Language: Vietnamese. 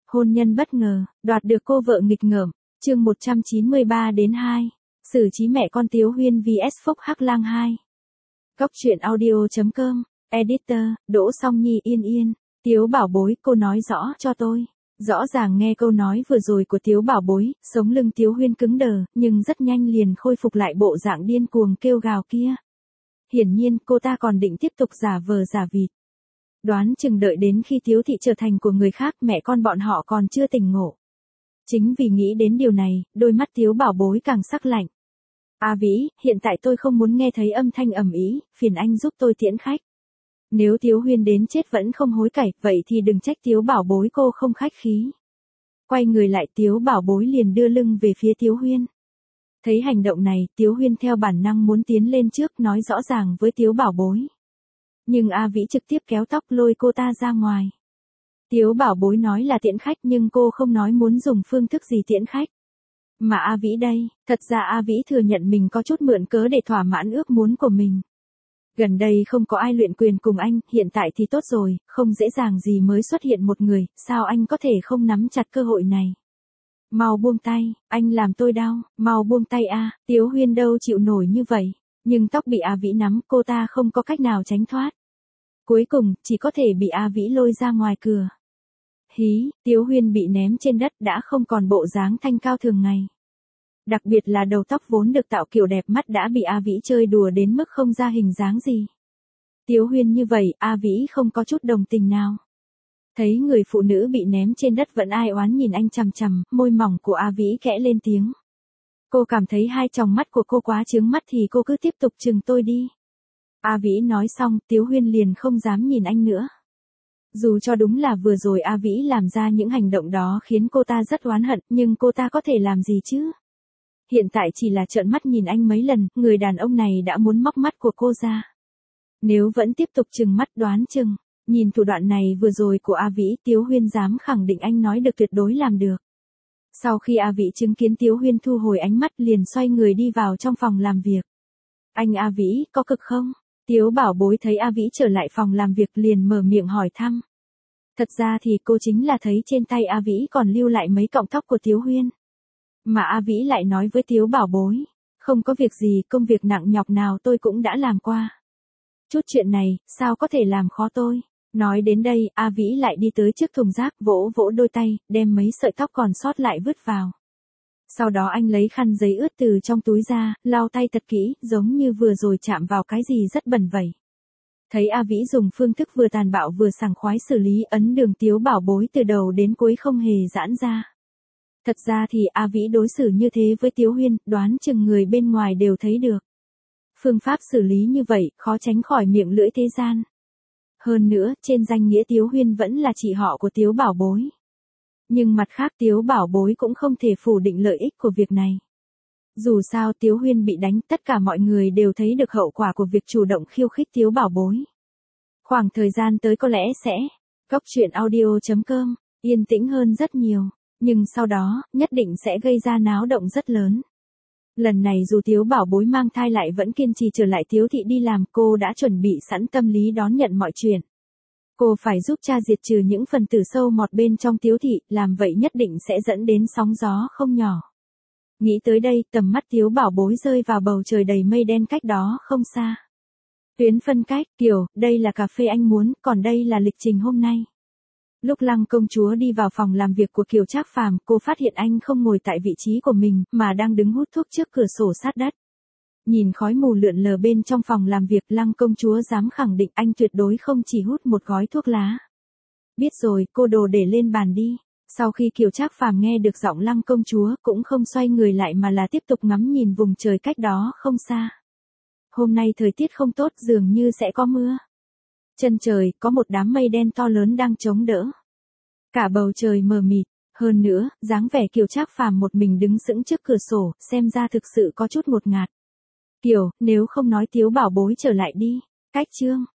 Hôn nhân bất ngờ, đoạt được cô vợ nghịch ngợm, chương 193-2. Xử trí mẹ con Tiếu Huyên vs Phúc Hắc Lang 2. Góc truyện audio.com, Editor, Đỗ Song Nhi Yên Yên. Tiếu bảo bối, cô nói rõ cho tôi. Rõ ràng nghe câu nói vừa rồi của Tiếu bảo bối, sống lưng Tiếu Huyên cứng đờ, nhưng rất nhanh liền khôi phục lại bộ dạng điên cuồng kêu gào kia. Hiển nhiên cô ta còn định tiếp tục giả vờ giả vịt. Đoán chừng đợi đến khi Tiếu thị trở thành của người khác, mẹ con bọn họ còn chưa tỉnh ngộ. Chính vì nghĩ đến điều này, đôi mắt Tiếu bảo bối càng sắc lạnh. A Vĩ, hiện tại tôi không muốn nghe thấy âm thanh ầm ĩ, phiền anh giúp tôi tiễn khách. Nếu Tiếu Huyên đến chết vẫn không hối cải, vậy thì đừng trách Tiếu bảo bối cô không khách khí. Quay người lại, Tiếu bảo bối liền đưa lưng về phía Tiếu Huyên. Thấy hành động này, Tiếu Huyên theo bản năng muốn tiến lên trước nói rõ ràng với Tiếu bảo bối. Nhưng A Vĩ trực tiếp kéo tóc lôi cô ta ra ngoài. Tiếu bảo bối nói là tiễn khách nhưng cô không nói muốn dùng phương thức gì tiễn khách. Mà A Vĩ đây, thật ra A Vĩ thừa nhận mình có chút mượn cớ để thỏa mãn ước muốn của mình. Gần đây không có ai luyện quyền cùng anh, hiện tại thì tốt rồi, không dễ dàng gì mới xuất hiện một người, sao anh có thể không nắm chặt cơ hội này. Mau buông tay, anh làm tôi đau, mau buông tay a. Tiếu Huyên đâu chịu nổi như vậy, nhưng tóc bị A Vĩ nắm, cô ta không có cách nào tránh thoát. Cuối cùng, chỉ có thể bị A Vĩ lôi ra ngoài cửa. Hí, Tiếu Huyên bị ném trên đất đã không còn bộ dáng thanh cao thường ngày. Đặc biệt là đầu tóc vốn được tạo kiểu đẹp mắt đã bị A Vĩ chơi đùa đến mức không ra hình dáng gì. Tiếu Huyên như vậy, A Vĩ không có chút đồng tình nào. Thấy người phụ nữ bị ném trên đất vẫn ai oán nhìn anh chằm chằm, môi mỏng của A Vĩ khẽ lên tiếng. Cô cảm thấy hai tròng mắt của cô quá chướng mắt thì cô cứ tiếp tục chừng tôi đi. A Vĩ nói xong, Tiếu Huyên liền không dám nhìn anh nữa. Dù cho đúng là vừa rồi A Vĩ làm ra những hành động đó khiến cô ta rất oán hận, nhưng cô ta có thể làm gì chứ? Hiện tại chỉ là trợn mắt nhìn anh mấy lần, người đàn ông này đã muốn móc mắt của cô ra. Nếu vẫn tiếp tục trừng mắt đoán chừng, nhìn thủ đoạn này vừa rồi của A Vĩ, Tiếu Huyên dám khẳng định anh nói được tuyệt đối làm được. Sau khi A Vĩ chứng kiến Tiếu Huyên thu hồi ánh mắt liền xoay người đi vào trong phòng làm việc. Anh A Vĩ, có cực không? Tiếu bảo bối thấy A Vĩ trở lại phòng làm việc liền mở miệng hỏi thăm. Thật ra thì cô chính là thấy trên tay A Vĩ còn lưu lại mấy cọng tóc của Tiếu Huyên. Mà A Vĩ lại nói với Tiếu bảo bối, không có việc gì, công việc nặng nhọc nào tôi cũng đã làm qua. Chút chuyện này, sao có thể làm khó tôi? Nói đến đây, A Vĩ lại đi tới trước thùng rác vỗ vỗ đôi tay, đem mấy sợi tóc còn sót lại vứt vào. Sau đó anh lấy khăn giấy ướt từ trong túi ra, lau tay thật kỹ, giống như vừa rồi chạm vào cái gì rất bẩn vậy. Thấy A Vĩ dùng phương thức vừa tàn bạo vừa sảng khoái xử lý, ấn đường Tiếu bảo bối từ đầu đến cuối không hề giãn ra. Thật ra thì A Vĩ đối xử như thế với Tiếu Huyên, đoán chừng người bên ngoài đều thấy được. Phương pháp xử lý như vậy, khó tránh khỏi miệng lưỡi thế gian. Hơn nữa, trên danh nghĩa Tiếu Huyên vẫn là chị họ của Tiếu bảo bối. Nhưng mặt khác Tiếu bảo bối cũng không thể phủ định lợi ích của việc này. Dù sao Tiếu Huyên bị đánh, tất cả mọi người đều thấy được hậu quả của việc chủ động khiêu khích Tiếu bảo bối. Khoảng thời gian tới có lẽ sẽ, góc truyện audio.com, yên tĩnh hơn rất nhiều. Nhưng sau đó, nhất định sẽ gây ra náo động rất lớn. Lần này dù Tiếu bảo bối mang thai lại vẫn kiên trì trở lại Tiếu thị đi làm, cô đã chuẩn bị sẵn tâm lý đón nhận mọi chuyện. Cô phải giúp cha diệt trừ những phần tử sâu mọt bên trong Tiếu thị, làm vậy nhất định sẽ dẫn đến sóng gió không nhỏ. Nghĩ tới đây, tầm mắt Tiếu bảo bối rơi vào bầu trời đầy mây đen cách đó không xa. Tuyến phân cách, kiểu, đây là cà phê anh muốn, còn đây là lịch trình hôm nay. Lúc Lăng công chúa đi vào phòng làm việc của Kiều Trác Phàm, cô phát hiện anh không ngồi tại vị trí của mình, mà đang đứng hút thuốc trước cửa sổ sát đất. Nhìn khói mù lượn lờ bên trong phòng làm việc, Lăng công chúa dám khẳng định anh tuyệt đối không chỉ hút một gói thuốc lá. Biết rồi, cô đồ để lên bàn đi. Sau khi Kiều Trác Phàm nghe được giọng Lăng công chúa, cũng không xoay người lại mà là tiếp tục ngắm nhìn vùng trời cách đó không xa. Hôm nay thời tiết không tốt, dường như sẽ có mưa. Chân trời, có một đám mây đen to lớn đang chống đỡ. Cả bầu trời mờ mịt, hơn nữa, dáng vẻ Kiều Trác Phàm một mình đứng sững trước cửa sổ, xem ra thực sự có chút ngột ngạt. Kiều, nếu không nói Tiếu bảo bối trở lại đi. Cách chương.